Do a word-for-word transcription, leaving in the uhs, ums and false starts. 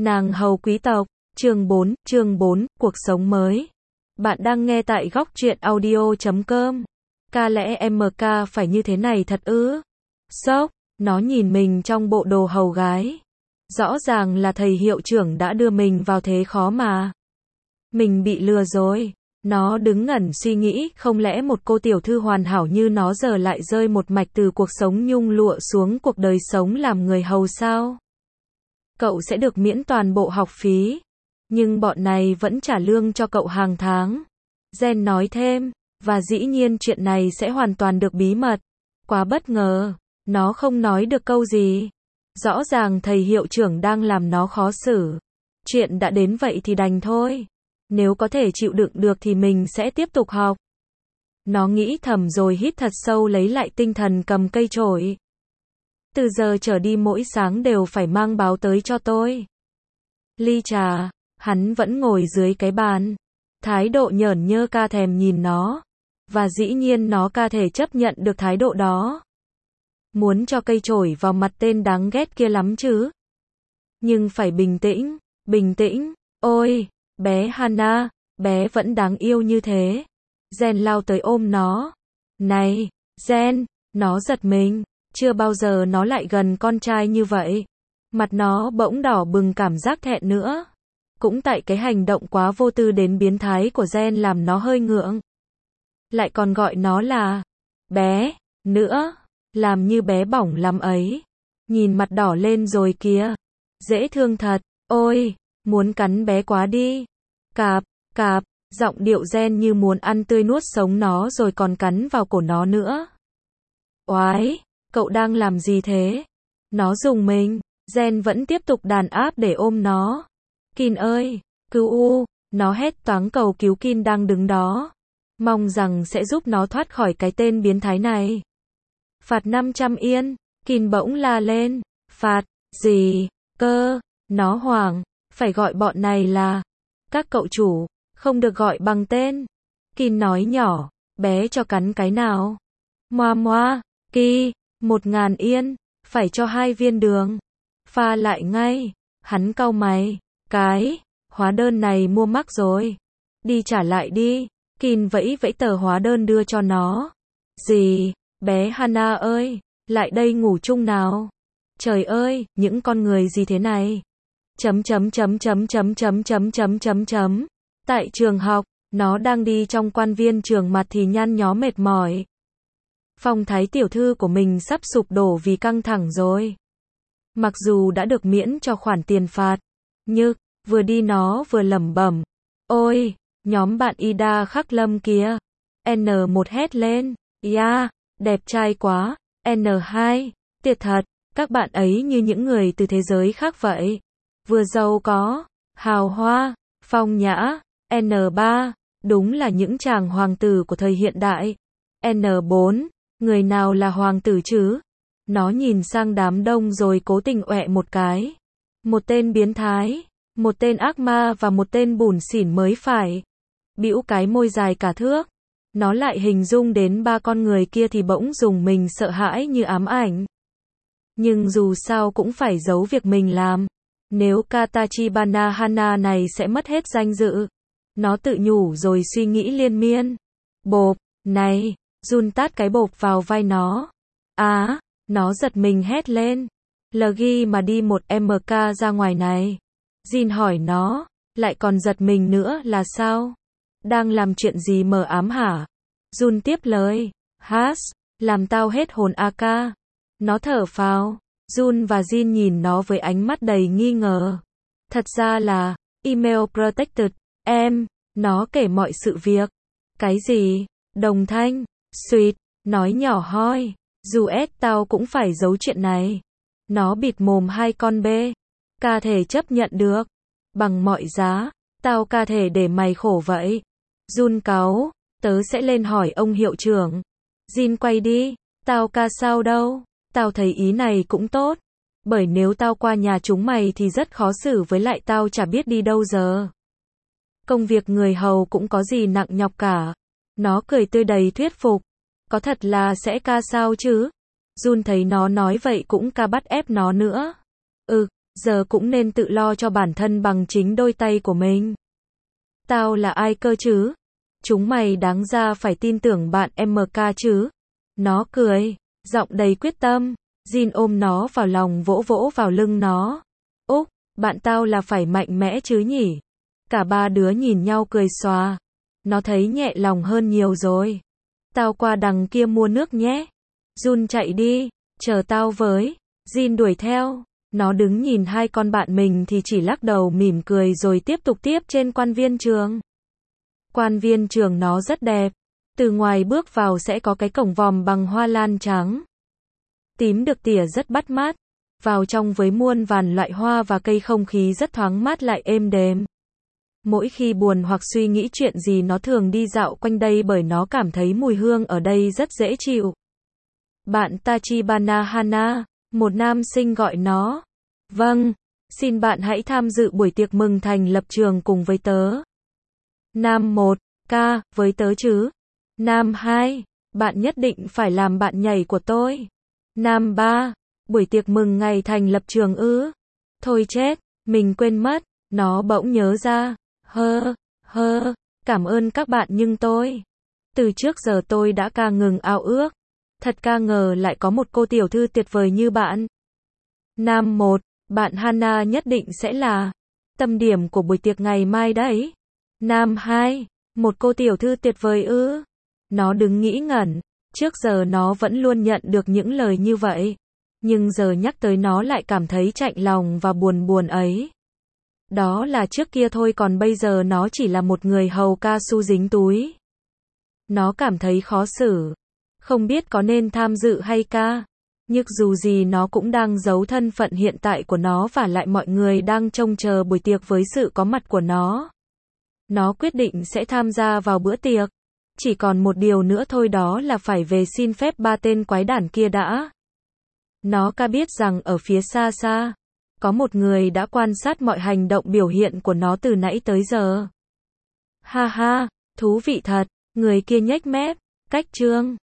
Nàng hầu quý tộc, chương bốn, chương bốn, cuộc sống mới. Bạn đang nghe tại góc truyện audio chấm com. Ca lẽ em ca phải như thế này thật ư? Sốc, nó nhìn mình trong bộ đồ hầu gái. Rõ ràng là thầy hiệu trưởng đã đưa mình vào thế khó mà. Mình bị lừa rồi. Nó đứng ngẩn suy nghĩ, không lẽ một cô tiểu thư hoàn hảo như nó giờ lại rơi một mạch từ cuộc sống nhung lụa xuống cuộc đời sống làm người hầu sao? Cậu sẽ được miễn toàn bộ học phí. Nhưng bọn này vẫn trả lương cho cậu hàng tháng. Jen nói thêm, và dĩ nhiên chuyện này sẽ hoàn toàn được bí mật. Quá bất ngờ, nó không nói được câu gì. Rõ ràng thầy hiệu trưởng đang làm nó khó xử. Chuyện đã đến vậy thì đành thôi. Nếu có thể chịu đựng được thì mình sẽ tiếp tục học. Nó nghĩ thầm rồi hít thật sâu lấy lại tinh thần cầm cây chổi. Từ giờ trở đi mỗi sáng đều phải mang báo tới cho tôi. Ly trà, hắn vẫn ngồi dưới cái bàn. Thái độ nhởn nhơ ca thèm nhìn nó. Và dĩ nhiên nó ca thể chấp nhận được thái độ đó. Muốn cho cây chổi vào mặt tên đáng ghét kia lắm chứ. Nhưng phải bình tĩnh, bình tĩnh, ôi, bé Hana, bé vẫn đáng yêu như thế. Jen lao tới ôm nó. Này, Jen, nó giật mình. Chưa bao giờ nó lại gần con trai như vậy. Mặt nó bỗng đỏ bừng cảm giác thẹn nữa. Cũng tại cái hành động quá vô tư đến biến thái của Jen làm nó hơi ngượng. Lại còn gọi nó là bé, nữa. Làm như bé bỏng lắm ấy. Nhìn mặt đỏ lên rồi kìa. Dễ thương thật, ôi, muốn cắn bé quá đi. Cạp, cạp, giọng điệu Jen như muốn ăn tươi nuốt sống nó rồi còn cắn vào cổ nó nữa. Oái, cậu đang làm gì thế? Nó rùng mình. Jen vẫn tiếp tục đàn áp để ôm nó. Kin ơi, cứu u, nó hét toáng cầu cứu Kin đang đứng đó. Mong rằng sẽ giúp nó thoát khỏi cái tên biến thái này. Phạt năm trăm yên, Kin bỗng la lên. Phạt, gì, cơ, nó hoảng, phải gọi bọn này là các cậu chủ, không được gọi bằng tên. Kin nói nhỏ, bé cho cắn cái nào? Moa moa, Ki, một ngàn yên, phải cho hai viên đường. Pha lại ngay, hắn cau mày, cái, hóa đơn này mua mắc rồi. Đi trả lại đi, Kin vẫy vẫy tờ hóa đơn đưa cho nó. Gì, bé Hana ơi, lại đây ngủ chung nào. Trời ơi, những con người gì thế này? Chấm chấm chấm chấm chấm chấm chấm chấm chấm chấm. Tại trường học, nó đang đi trong quan viên trường mặt thì nhăn nhó mệt mỏi. Phong thái tiểu thư của mình sắp sụp đổ vì căng thẳng rồi. Mặc dù đã được miễn cho khoản tiền phạt, nhưng vừa đi nó vừa lẩm bẩm. Ôi, nhóm bạn Ida Khắc Lâm kìa. N một hét lên. Yeah, đẹp trai quá. N hai, tuyệt thật. Các bạn ấy như những người từ thế giới khác vậy. Vừa giàu có, hào hoa, phong nhã. N ba, đúng là những chàng hoàng tử của thời hiện đại. N bốn, người nào là hoàng tử chứ? Nó nhìn sang đám đông rồi cố tình ọe một cái. Một tên biến thái, một tên ác ma và một tên bủn xỉn mới phải. Bĩu cái môi dài cả thước. Nó lại hình dung đến ba con người kia thì bỗng rùng mình sợ hãi như ám ảnh. Nhưng dù sao cũng phải giấu việc mình làm. Nếu Katachibana Hana này sẽ mất hết danh dự. Nó tự nhủ rồi suy nghĩ liên miên. Bộp, này, Jun tát cái bộp vào vai nó. Á, nó giật mình hét lên. Lgi mà đi một em ca ra ngoài này. Jin hỏi nó, lại còn giật mình nữa là sao? Đang làm chuyện gì mờ ám hả? Jun tiếp lời. Has, làm tao hết hồn a ca. Nó thở phào. Jun và Jin nhìn nó với ánh mắt đầy nghi ngờ. Thật ra là, email protected, em, nó kể mọi sự việc. Cái gì? Đồng thanh, sweet, nói nhỏ hoi. Dù ép tao cũng phải giấu chuyện này. Nó bịt mồm hai con bê. Ca thể chấp nhận được. Bằng mọi giá, tao ca thể để mày khổ vậy. Jun cáu, tớ sẽ lên hỏi ông hiệu trưởng. Jin quay đi, tao ca sao đâu. Tao thấy ý này cũng tốt. Bởi nếu tao qua nhà chúng mày thì rất khó xử với lại tao chả biết đi đâu giờ. Công việc người hầu cũng có gì nặng nhọc cả. Nó cười tươi đầy thuyết phục. Có thật là sẽ ca sao chứ? Jun thấy nó nói vậy cũng ca bắt ép nó nữa. Ừ, giờ cũng nên tự lo cho bản thân bằng chính đôi tay của mình. Tao là ai cơ chứ? Chúng mày đáng ra phải tin tưởng bạn em ca chứ. Nó cười, giọng đầy quyết tâm. Jin ôm nó vào lòng vỗ vỗ vào lưng nó. Úc, bạn tao là phải mạnh mẽ chứ nhỉ? Cả ba đứa nhìn nhau cười xòa. Nó thấy nhẹ lòng hơn nhiều rồi. Tao qua đằng kia mua nước nhé. Jun chạy đi, chờ tao với. Jin đuổi theo. Nó đứng nhìn hai con bạn mình thì chỉ lắc đầu mỉm cười rồi tiếp tục tiếp trên quan viên trường. Quan viên trường nó rất đẹp. Từ ngoài bước vào sẽ có cái cổng vòm bằng hoa lan trắng. Tím được tỉa rất bắt mắt. Vào trong với muôn vàn loại hoa và cây, không khí rất thoáng mát lại êm đềm. Mỗi khi buồn hoặc suy nghĩ chuyện gì nó thường đi dạo quanh đây bởi nó cảm thấy mùi hương ở đây rất dễ chịu. Bạn Tachibana Hana, một nam sinh gọi nó. Vâng, xin bạn hãy tham dự buổi tiệc mừng thành lập trường cùng với tớ. Nam một, ca, với tớ chứ. Nam hai, bạn nhất định phải làm bạn nhảy của tôi. Nam ba, buổi tiệc mừng ngày thành lập trường ư. Thôi chết, mình quên mất, nó bỗng nhớ ra. Hơ, hơ, cảm ơn các bạn nhưng tôi. Từ trước giờ tôi đã ca ngừng ao ước. Thật ca ngờ lại có một cô tiểu thư tuyệt vời như bạn. Nam một, bạn Hana nhất định sẽ là tâm điểm của buổi tiệc ngày mai đấy. Nam hai, một cô tiểu thư tuyệt vời ư. Nó đứng nghĩ ngẩn. Trước giờ nó vẫn luôn nhận được những lời như vậy. Nhưng giờ nhắc tới nó lại cảm thấy chạnh lòng và buồn buồn ấy. Đó là trước kia thôi, còn bây giờ nó chỉ là một người hầu ca su dính túi. Nó cảm thấy khó xử. Không biết có nên tham dự hay ca. Nhưng dù gì nó cũng đang giấu thân phận hiện tại của nó và lại mọi người đang trông chờ buổi tiệc với sự có mặt của nó. Nó quyết định sẽ tham gia vào bữa tiệc. Chỉ còn một điều nữa thôi, đó là phải về xin phép ba tên quái đản kia đã. Nó ca biết rằng ở phía xa xa, có một người đã quan sát mọi hành động biểu hiện của nó từ nãy tới giờ. Ha ha, thú vị thật, người kia nhếch mép, cách trương.